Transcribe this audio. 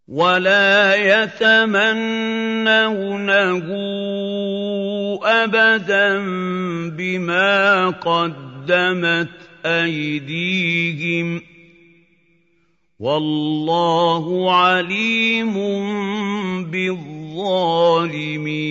وَلَا يَتَمَنَّوْنَهُ أَبَدًا بِمَا قَدَّمَتْ أَيْدِيهِمْ ۚ وَاللَّهُ عَلِيمٌ بِالظَّالِمِينَ